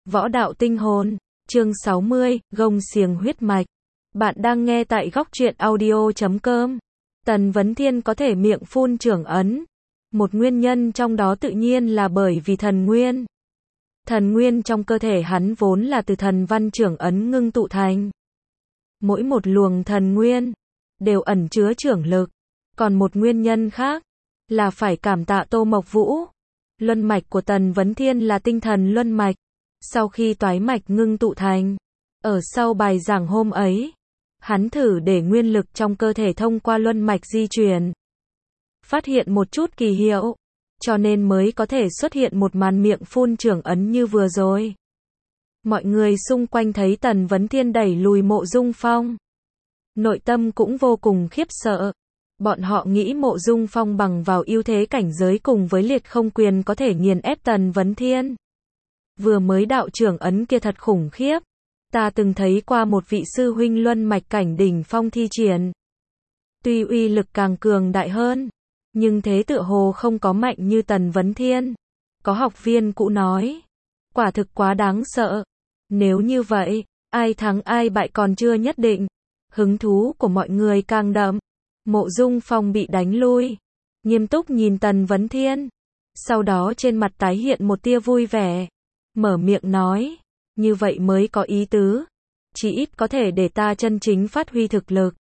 Võ đạo tinh hồn, chương 60, gông xiềng huyết mạch. Bạn đang nghe tại góc truyện audio.com. Tần Vấn Thiên có thể miệng phun trưởng ấn. Một nguyên nhân trong đó tự nhiên là bởi vì thần nguyên. Thần nguyên trong cơ thể hắn vốn là từ thần văn trưởng ấn ngưng tụ thành. Mỗi một luồng thần nguyên đều ẩn chứa trưởng lực. Còn một nguyên nhân khác là phải cảm tạ Tô Mộc Vũ. Luân mạch của Tần Vấn Thiên là tinh thần luân mạch. Sau khi toái mạch ngưng tụ thành, ở sau bài giảng hôm ấy, hắn thử để nguyên lực trong cơ thể thông qua luân mạch di chuyển. Phát hiện một chút kỳ hiệu, cho nên mới có thể xuất hiện một màn miệng phun trưởng ấn như vừa rồi. Mọi người xung quanh thấy Tần Vấn Thiên đẩy lùi Mộ Dung Phong. Nội tâm cũng vô cùng khiếp sợ. Bọn họ nghĩ Mộ Dung Phong bằng vào ưu thế cảnh giới cùng với liệt không quyền có thể nghiền ép Tần Vấn Thiên. Vừa mới đạo trưởng ấn kia thật khủng khiếp. Ta từng thấy qua một vị sư huynh luân mạch cảnh đỉnh phong thi triển. Tuy uy lực càng cường đại hơn, nhưng thế tựa hồ không có mạnh như Tần Vấn Thiên. Có học viên cũ nói, quả thực quá đáng sợ. Nếu như vậy, ai thắng ai bại còn chưa nhất định. Hứng thú của mọi người càng đậm. Mộ Dung Phong bị đánh lui, nghiêm túc nhìn Tần Vấn Thiên. Sau đó trên mặt tái hiện một tia vui vẻ. Mở miệng nói, như vậy mới có ý tứ. Chỉ ít có thể để ta chân chính phát huy thực lực.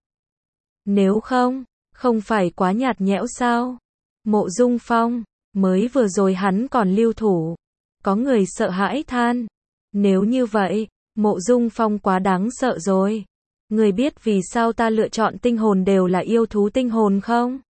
Nếu không, không phải quá nhạt nhẽo sao? Mộ Dung Phong, mới vừa rồi hắn còn lưu thủ. Có người sợ hãi than. Nếu như vậy, Mộ Dung Phong quá đáng sợ rồi. Người biết vì sao ta lựa chọn tinh hồn đều là yêu thú tinh hồn không?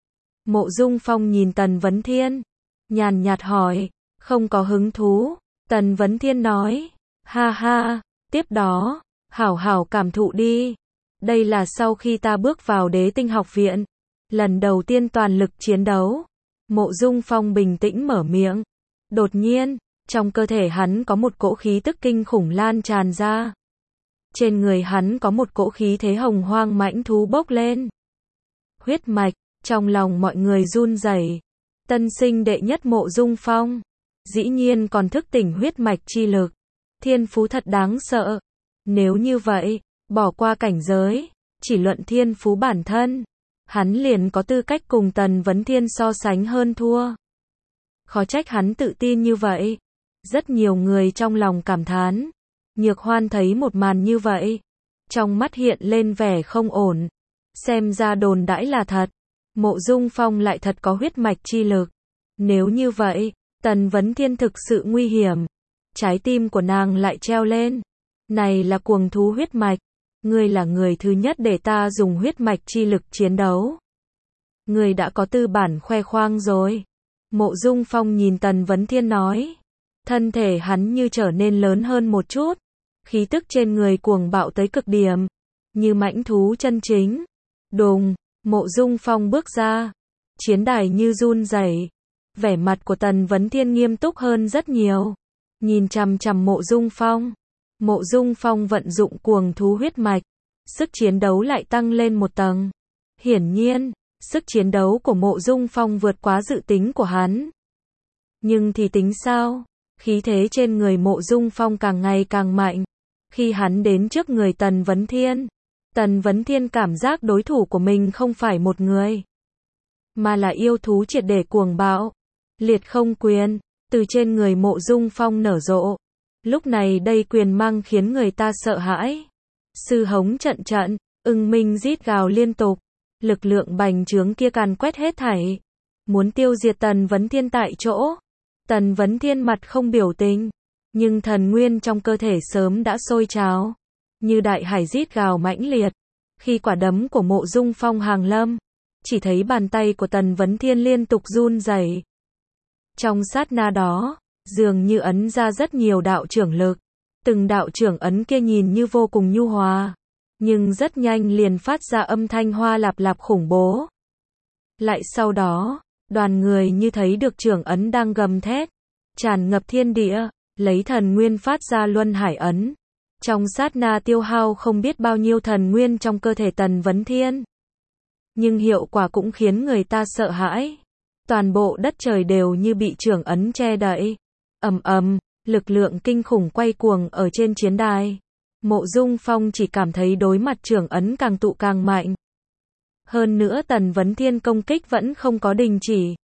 Mộ Dung Phong nhìn Tần Vấn Thiên, nhàn nhạt hỏi, không có hứng thú. Tần Vấn Thiên nói, ha ha, tiếp đó, hảo hảo cảm thụ đi. Đây là sau khi ta bước vào Đế Tinh học viện, lần đầu tiên toàn lực chiến đấu. Mộ Dung Phong bình tĩnh mở miệng. Đột nhiên, trong cơ thể hắn có một cỗ khí tức kinh khủng lan tràn ra. Trên người hắn có một cỗ khí thế hồng hoang mãnh thú bốc lên. Huyết mạch, trong lòng mọi người run rẩy. Tân sinh đệ nhất Mộ Dung Phong, dĩ nhiên còn thức tỉnh huyết mạch chi lực. Thiên phú thật đáng sợ. Nếu như vậy, bỏ qua cảnh giới, chỉ luận thiên phú bản thân, hắn liền có tư cách cùng Tần Vấn Thiên so sánh hơn thua. Khó trách hắn tự tin như vậy. Rất nhiều người trong lòng cảm thán. Nhược Hoan thấy một màn như vậy, trong mắt hiện lên vẻ không ổn. Xem ra đồn đãi là thật. Mộ Dung Phong lại thật có huyết mạch chi lực. Nếu như vậy, Tần Vấn Thiên thực sự nguy hiểm. Trái tim của nàng lại treo lên. Này là cuồng thú huyết mạch. Ngươi là người thứ nhất để ta dùng huyết mạch chi lực chiến đấu. Ngươi đã có tư bản khoe khoang rồi. Mộ Dung Phong nhìn Tần Vấn Thiên nói. Thân thể hắn như trở nên lớn hơn một chút. Khí tức trên người cuồng bạo tới cực điểm. Như mãnh thú chân chính. Đùng, Mộ Dung Phong bước ra. Chiến đài như run rẩy. Vẻ mặt của Tần Vấn Thiên nghiêm túc hơn rất nhiều. Nhìn chằm chằm Mộ Dung Phong. Mộ Dung Phong vận dụng cuồng thú huyết mạch. Sức chiến đấu lại tăng lên một tầng. Hiển nhiên, sức chiến đấu của Mộ Dung Phong vượt quá dự tính của hắn. Nhưng thì tính sao? Khí thế trên người Mộ Dung Phong càng ngày càng mạnh. Khi hắn đến trước người Tần Vấn Thiên, Tần Vấn Thiên cảm giác đối thủ của mình không phải một người, mà là yêu thú triệt để cuồng bạo. Liệt không quyền, từ trên người Mộ Dung Phong nở rộ. Lúc này đây quyền mang khiến người ta sợ hãi. Sư hống trận trận, ưng minh rít gào liên tục. Lực lượng bành trướng kia càn quét hết thảy. Muốn tiêu diệt Tần Vấn Thiên tại chỗ. Tần Vấn Thiên mặt không biểu tình. Nhưng thần nguyên trong cơ thể sớm đã sôi trào. Như đại hải rít gào mãnh liệt. Khi quả đấm của Mộ Dung Phong hàng lâm, chỉ thấy bàn tay của Tần Vấn Thiên liên tục run rẩy. Trong sát na đó, dường như ấn ra rất nhiều đạo trưởng lực. Từng đạo trưởng ấn kia nhìn như vô cùng nhu hòa, nhưng rất nhanh liền phát ra âm thanh hoa lạp lạp khủng bố. Lại sau đó, đoàn người như thấy được trưởng ấn đang gầm thét, tràn ngập thiên địa, lấy thần nguyên phát ra luân hải ấn. Trong sát na tiêu hao không biết bao nhiêu thần nguyên trong cơ thể Tần Vấn Thiên. Nhưng hiệu quả cũng khiến người ta sợ hãi. Toàn bộ đất trời đều như bị trưởng ấn che đậy. Ầm ầm, Lực lượng kinh khủng quay cuồng ở trên chiến đài. Mộ Dung Phong chỉ cảm thấy đối mặt trưởng ấn càng tụ càng mạnh. Hơn nữa Tần Vấn Thiên công kích vẫn không có đình chỉ.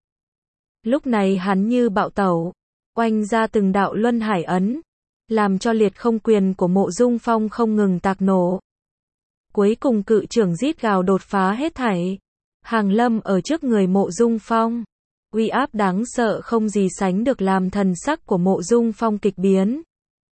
Lúc này hắn như bạo tẩu, oanh ra từng đạo luân hải ấn, làm cho liệt không quyền của Mộ Dung Phong không ngừng tạc nổ. Cuối cùng cự trưởng rít gào đột phá hết thảy, hàng lâm ở trước người Mộ Dung Phong. Uy áp đáng sợ không gì sánh được làm thần sắc của Mộ Dung Phong kịch biến.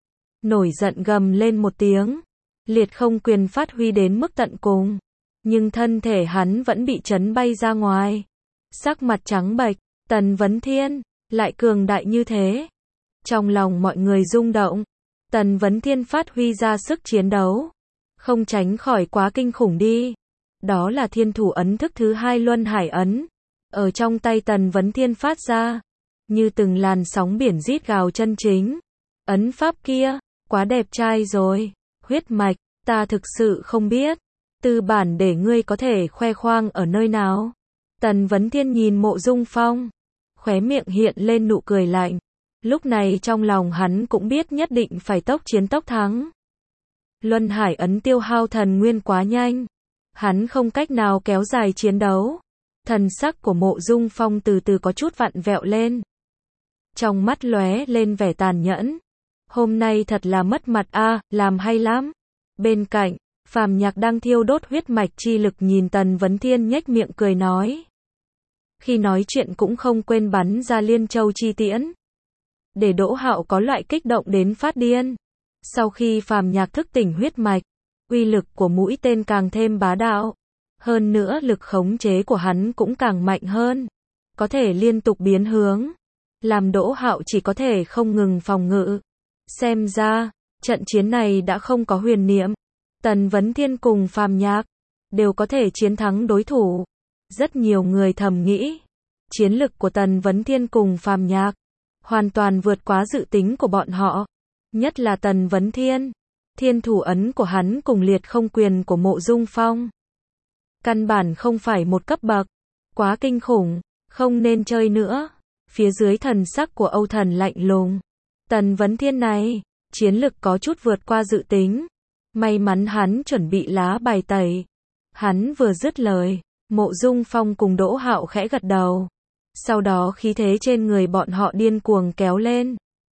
Nổi giận gầm lên một tiếng, liệt không quyền phát huy đến mức tận cùng, nhưng thân thể hắn vẫn bị chấn bay ra ngoài. Sắc mặt trắng bệch, Tần Vấn Thiên lại cường đại như thế. Trong lòng mọi người rung động, Tần Vấn Thiên phát huy ra sức chiến đấu, không tránh khỏi quá kinh khủng đi. Đó là thiên thủ ấn thức thứ 2 luân hải ấn, ở trong tay Tần Vấn Thiên phát ra, như từng làn sóng biển rít gào chân chính. Ấn pháp kia, quá đẹp trai rồi, huyết mạch, ta thực sự không biết, tư bản để ngươi có thể khoe khoang ở nơi nào. Tần Vấn Thiên nhìn Mộ Dung Phong, khóe miệng hiện lên nụ cười lạnh. Lúc này trong lòng hắn cũng biết nhất định phải tốc chiến tốc thắng. Luân hải ấn tiêu hao thần nguyên quá nhanh, hắn không cách nào kéo dài chiến đấu. Thần sắc của Mộ Dung Phong từ từ có chút vặn vẹo lên, trong mắt lóe lên vẻ tàn nhẫn. Hôm nay thật là mất mặt a, làm hay lắm. Bên cạnh, Phàm Nhạc đang thiêu đốt huyết mạch chi lực nhìn Tần Vấn Thiên nhếch miệng cười nói. Khi nói chuyện cũng không quên bắn ra liên châu chi tiễn, để Đỗ Hạo có loại kích động đến phát điên. Sau khi Phàm Nhạc thức tỉnh huyết mạch, uy lực của mũi tên càng thêm bá đạo. Hơn nữa lực khống chế của hắn cũng càng mạnh hơn, có thể liên tục biến hướng, làm Đỗ Hạo chỉ có thể không ngừng phòng ngự. Xem ra, trận chiến này đã không có huyền niệm. Tần Vấn Thiên cùng Phàm Nhạc đều có thể chiến thắng đối thủ. Rất nhiều người thầm nghĩ, chiến lực của Tần Vấn Thiên cùng Phàm Nhạc hoàn toàn vượt quá dự tính của bọn họ. Nhất là Tần Vấn Thiên, thiên thủ ấn của hắn cùng liệt không quyền của Mộ Dung Phong, căn bản không phải một cấp bậc, quá kinh khủng, không nên chơi nữa. Phía dưới thần sắc của Âu Thần lạnh lùng. Tần Vấn Thiên này, chiến lực có chút vượt qua dự tính. May mắn hắn chuẩn bị lá bài tẩy. Hắn vừa dứt lời, Mộ Dung Phong cùng Đỗ Hạo khẽ gật đầu. Sau đó khí thế trên người bọn họ điên cuồng kéo lên,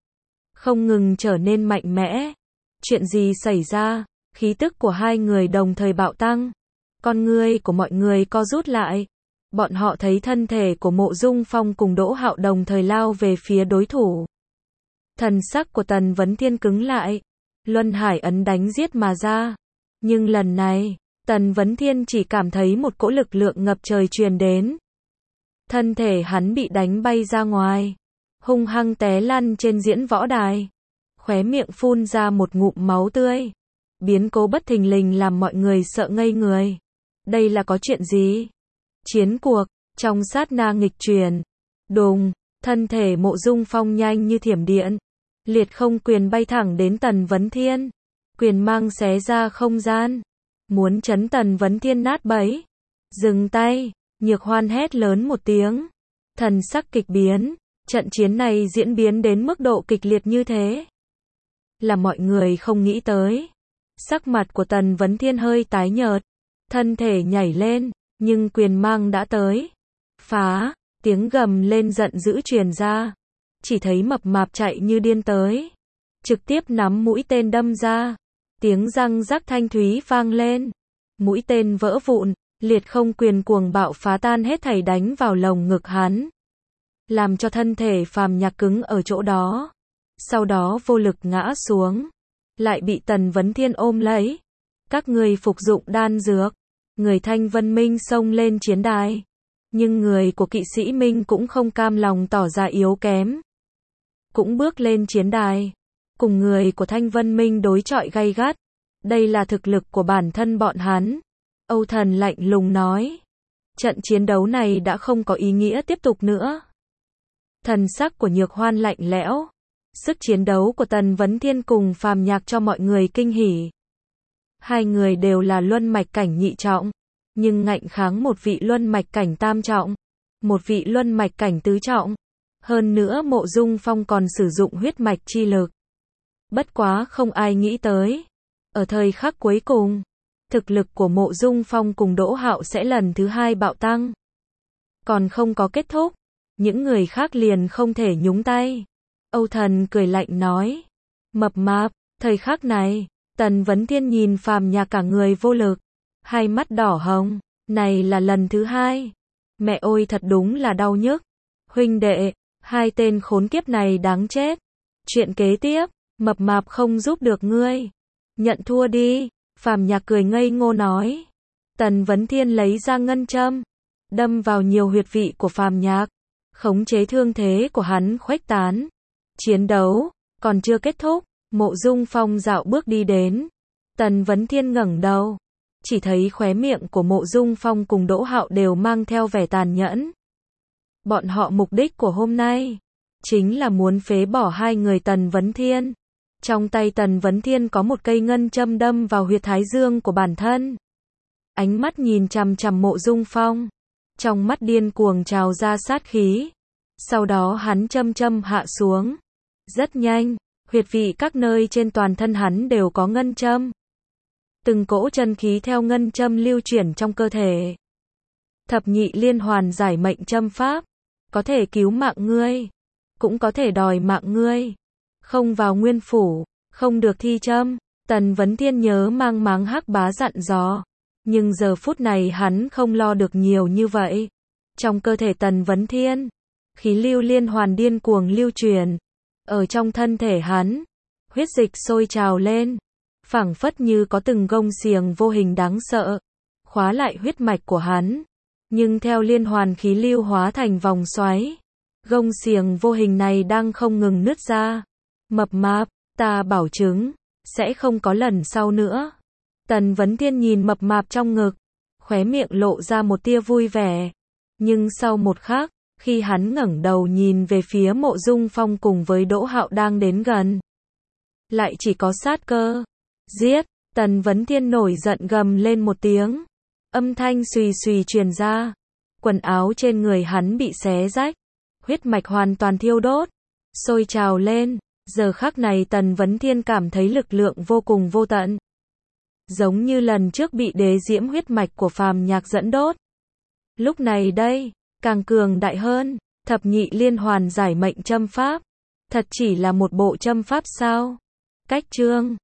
không ngừng trở nên mạnh mẽ. Chuyện gì xảy ra? Khí tức của hai người đồng thời bạo tăng. Con ngươi của mọi người co rút lại. Bọn họ thấy thân thể của Mộ Dung Phong cùng Đỗ Hạo đồng thời lao về phía đối thủ. Thần sắc của Tần Vấn Thiên cứng lại. Luân hải ấn đánh giết mà ra. Nhưng lần này, Tần Vấn Thiên chỉ cảm thấy một cỗ lực lượng ngập trời truyền đến. Thân thể hắn bị đánh bay ra ngoài, hung hăng té lăn trên diễn võ đài. Khóe miệng phun ra một ngụm máu tươi. Biến cố bất thình lình làm mọi người sợ ngây người. Đây là có chuyện gì? Chiến cuộc, trong sát na nghịch truyền. Đùng, thân thể Mộ Dung Phong nhanh như thiểm điện. Liệt không quyền bay thẳng đến Tần Vấn Thiên. Quyền mang xé ra không gian, muốn chấn Tần Vấn Thiên nát bấy. Dừng tay, Nhược Hoan hét lớn một tiếng. Thần sắc kịch biến, trận chiến này diễn biến đến mức độ kịch liệt như thế, là mọi người không nghĩ tới. Sắc mặt của Tần Vấn Thiên hơi tái nhợt, thân thể nhảy lên, nhưng quyền mang đã tới. Phá, tiếng gầm lên giận dữ truyền ra. Chỉ thấy mập mạp chạy như điên tới, trực tiếp nắm mũi tên đâm ra. Tiếng răng rắc thanh thúy vang lên, mũi tên vỡ vụn, liệt không quyền cuồng bạo phá tan hết thảy đánh vào lồng ngực hắn, làm cho thân thể Phàm Nhạc cứng ở chỗ đó. Sau đó vô lực ngã xuống, lại bị Tần Vấn Thiên ôm lấy. Các người phục dụng đan dược. Người Thanh Vân Minh xông lên chiến đài, nhưng người của Kỵ Sĩ Minh cũng không cam lòng tỏ ra yếu kém, cũng bước lên chiến đài, cùng người của Thanh Vân Minh đối chọi gay gắt. Đây là thực lực của bản thân bọn hắn. Âu Thần lạnh lùng nói. Trận chiến đấu này đã không có ý nghĩa tiếp tục nữa. Thần sắc của Nhược Hoan lạnh lẽo. Sức chiến đấu của Tần Vấn Thiên cùng Phàm Nhạc cho mọi người kinh hỉ. Hai người đều là luân mạch cảnh nhị trọng, nhưng ngạnh kháng một vị luân mạch cảnh tam trọng, một vị luân mạch cảnh tứ trọng. Hơn nữa Mộ Dung Phong còn sử dụng huyết mạch chi lực. Bất quá không ai nghĩ tới. Ở thời khắc cuối cùng, thực lực của Mộ Dung Phong cùng Đỗ Hạo sẽ lần thứ 2 bạo tăng. Còn không có kết thúc, những người khác liền không thể nhúng tay. Âu Thần cười lạnh nói. Mập mạp, thời khắc này, Tần Vấn Thiên nhìn Phàm Nhạc cả người vô lực, hai mắt đỏ hồng, này là lần thứ 2. Mẹ ôi thật đúng là đau nhức. Huynh đệ, hai tên khốn kiếp này đáng chết. Chuyện kế tiếp, mập mạp không giúp được ngươi. Nhận thua đi, Phàm Nhạc cười ngây ngô nói. Tần Vấn Thiên lấy ra ngân châm, đâm vào nhiều huyệt vị của Phàm Nhạc, khống chế thương thế của hắn khuếch tán. Chiến đấu còn chưa kết thúc, Mộ Dung Phong dạo bước đi đến. Tần Vấn Thiên ngẩng đầu, chỉ thấy khóe miệng của Mộ Dung Phong cùng Đỗ Hạo đều mang theo vẻ tàn nhẫn. Bọn họ mục đích của hôm nay chính là muốn phế bỏ hai người Tần Vấn Thiên. Trong tay Tần Vấn Thiên có một cây ngân châm đâm vào huyệt thái dương của bản thân. Ánh mắt nhìn chằm chằm Mộ Dung Phong, trong mắt điên cuồng trào ra sát khí. Sau đó hắn châm châm hạ xuống. Rất nhanh, huyệt vị các nơi trên toàn thân hắn đều có ngân châm. Từng cỗ chân khí theo ngân châm lưu chuyển trong cơ thể. Thập nhị liên hoàn giải mệnh châm pháp, có thể cứu mạng ngươi, cũng có thể đòi mạng ngươi. Không vào nguyên phủ, không được thi châm. Tần Vấn Thiên nhớ mang máng Hắc Bá dặn dò, nhưng giờ phút này hắn không lo được nhiều như vậy. Trong cơ thể Tần Vấn Thiên, khí lưu liên hoàn điên cuồng lưu truyền. Ở trong thân thể hắn, huyết dịch sôi trào lên, phảng phất như có từng gông xiềng vô hình đáng sợ, khóa lại huyết mạch của hắn. Nhưng theo liên hoàn khí lưu hóa thành vòng xoáy, gông xiềng vô hình này đang không ngừng nứt ra. Mập mạp, ta bảo chứng, sẽ không có lần sau nữa. Tần Vấn Thiên nhìn mập mạp trong ngực, khóe miệng lộ ra một tia vui vẻ. Nhưng sau một khắc, khi hắn ngẩng đầu nhìn về phía Mộ Dung Phong cùng với Đỗ Hạo đang đến gần, lại chỉ có sát cơ. Giết! Tần Vấn Thiên nổi giận gầm lên một tiếng. Âm thanh xùy xùy truyền ra. Quần áo trên người hắn bị xé rách. Huyết mạch hoàn toàn thiêu đốt, sôi trào lên. Giờ khắc này Tần Vấn Thiên cảm thấy lực lượng vô cùng vô tận. Giống như lần trước bị đế diễm huyết mạch của Phàm Nhạc dẫn đốt. Lúc này đây, càng cường đại hơn. Thập nhị liên hoàn giải mệnh châm pháp. Thật chỉ là một bộ châm pháp sao? Cách chương